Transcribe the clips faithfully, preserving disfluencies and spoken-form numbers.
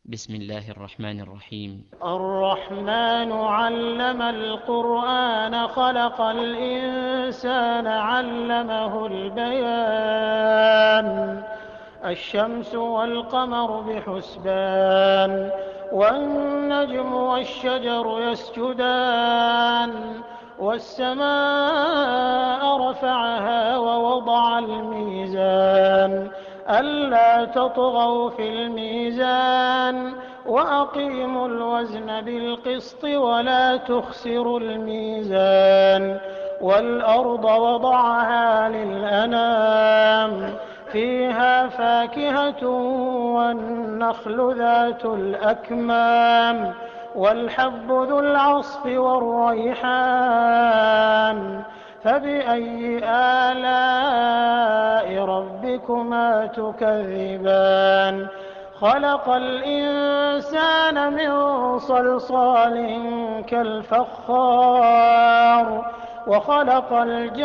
بسم الله الرحمن الرحيم. الرحمن علم القرآن خلق الإنسان علمه البيان الشمس والقمر بحسبان والنجم والشجر يسجدان والسماء رفعها ووضع الميزان ألا تطغوا في الميزان وأقيموا الوزن بالقسط ولا تخسروا الميزان والأرض وضعها للأنام فيها فاكهة والنخل ذات الأكمام والحب ذو العصف والريحان فبأي آلاء ربكما تكذبان خلق الإنسان من صلصال كالفخار وخلق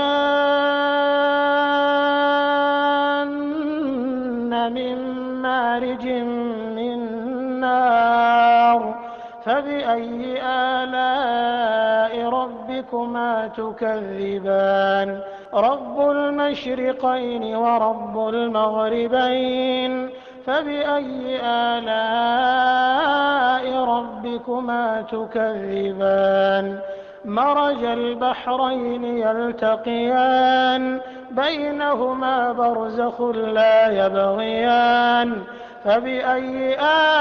الجان من مارج من نار فبأي آلاء ربكما تكذبان رب المشرقين ورب المغربين فبأي آلاء ربكما تكذبان مرج البحرين يلتقيان بينهما برزخ لا يبغيان فبأي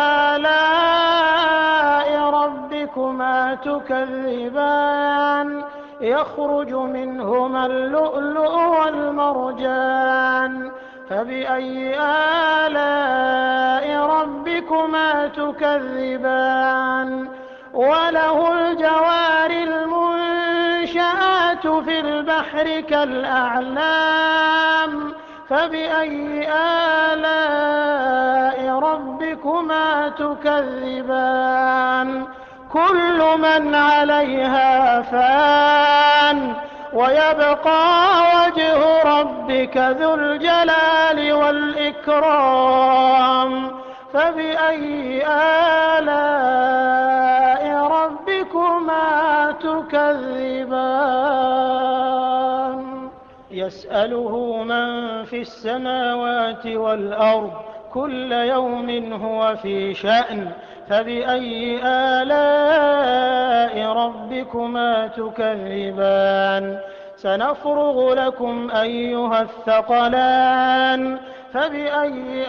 آلاء ربكما تكذبان يخرج منهما اللؤلؤ والمرجان فبأي آلاء ربكما تكذبان وله الجوار المنشآت في البحر كالأعلام فبأي آلاء ربكما تكذبان كل من عليها فان ويبقى وجه ربك ذو الجلال والإكرام فبأي آلاء ربكما تكذبان يسأله من في السماوات والأرض كل يوم هو في شأن فبأي آلاء ربكما تكذبان سنفرغ لكم أيها الثقلان فبأي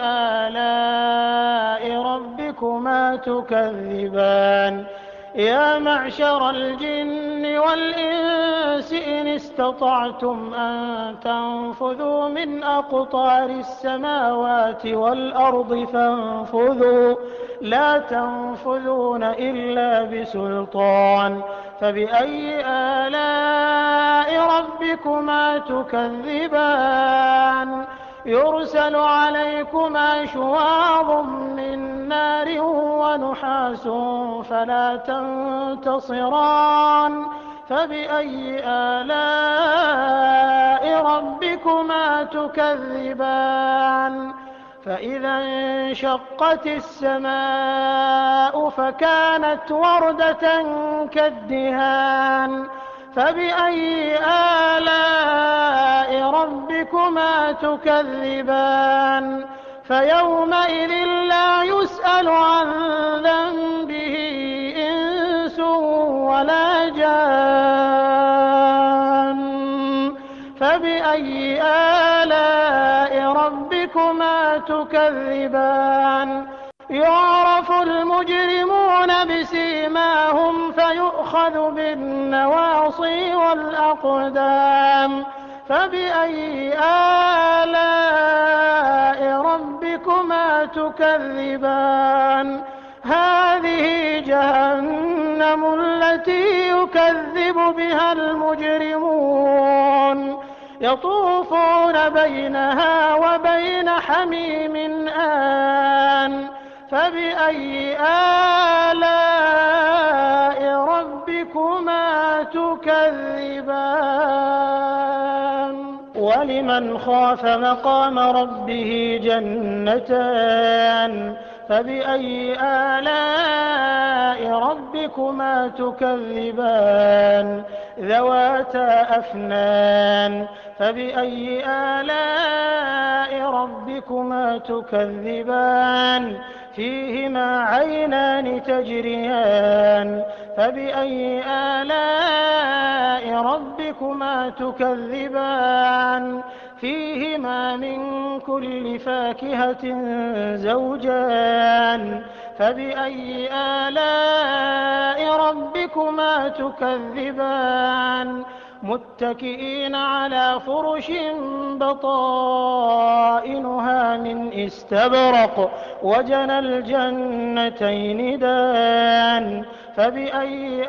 آلاء ربكما تكذبان يا معشر الجن والإنس إن استطعتم أن تنفذوا من أقطار السماوات والأرض فانفذوا لا تنفذون إلا بسلطان فبأي آلاء ربكما تكذبان يرسل عليكما شواظ من نار ونحاس فلا تنتصران فبأي آلاء ربكما تكذبان فإذا انشقت السماء فكانت وردة كالدهان فبأي آلاء ربكما تكذبان فيومئذ لا يسأل عن ذنبه إنس ولا جان فبأي آلاء ربكما تكذبان يعرف المجرمون بسيماهم فيؤخذ بالنواصي والأقدام فبأي آلاء ربكما تكذبان هذه جهنم التي يكذب بها المجرمون يطوفون بينها وبين حميم آن فبأي آلاء ربكما تكذبان ولمن خاف مقام ربه جنتان فبأي آلاء ربكما تكذبان ذواتا أفنان فبأي آلاء ربكما تكذبان فيهما عينان تجريان فبأي آلاء ربكما تكذبان فيهما من كل فاكهة زوجان فبأي آلاء ربكما تكذبان متكئين على فرش بطائنها من استبرق وجنى الجنتين دان فبأي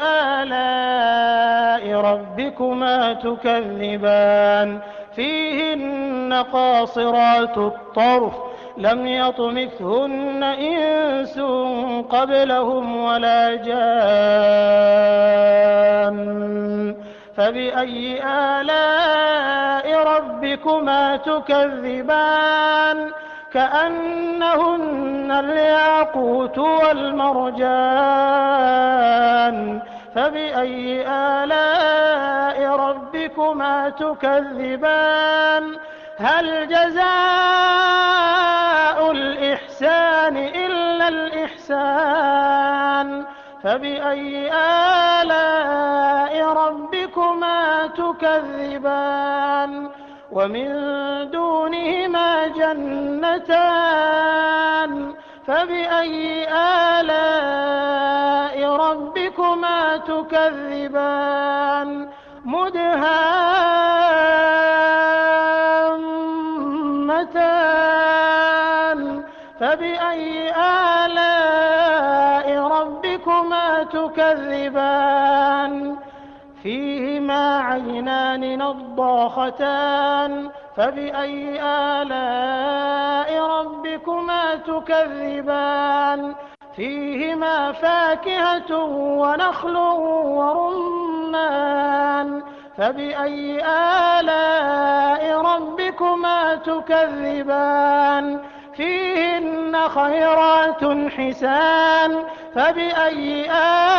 آلاء ربكما تكذبان فيهن قاصرات الطرف لم يطمثهن إنس قبلهم ولا جان فبأي آلاء ربكما تكذبان كأنهن الياقوت والمرجان فبأي آلاء ربكما تكذبان هل جزاء الإحسان إلا الإحسان فبأي آلاء ربكما تكذبان ومن دونهما جنتان فبأي آلاء ربكما تكذبان مدهامتان فبأي آلاء ربكما تكذبان فيهما عينان نضاختان فبأي آلاء ربكما تكذبان فيهما فاكهة ونخل ورمان فبأي آلاء ربكما تكذبان فيهن خيرات حسان فبأي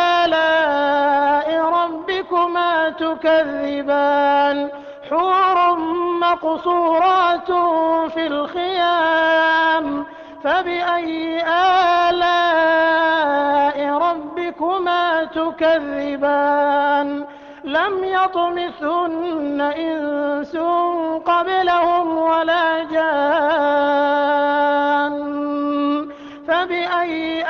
آلاء ربكما تكذبان حور مقصورات في الخيام فبأي آلاء ربكما تكذبان لم يطمثهن إنس قبلهم ولا جان فبأي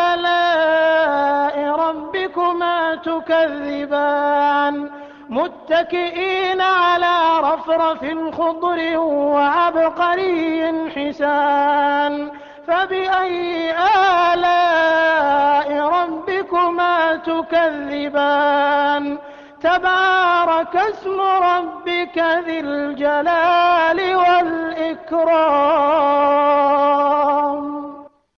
آلاء ربكما تكذبان متكئين على رفرف خضر وعبقري حسان فبأي آلاء ربكما تكذبان تبارك اسم ربك ذي الجلال والإكرام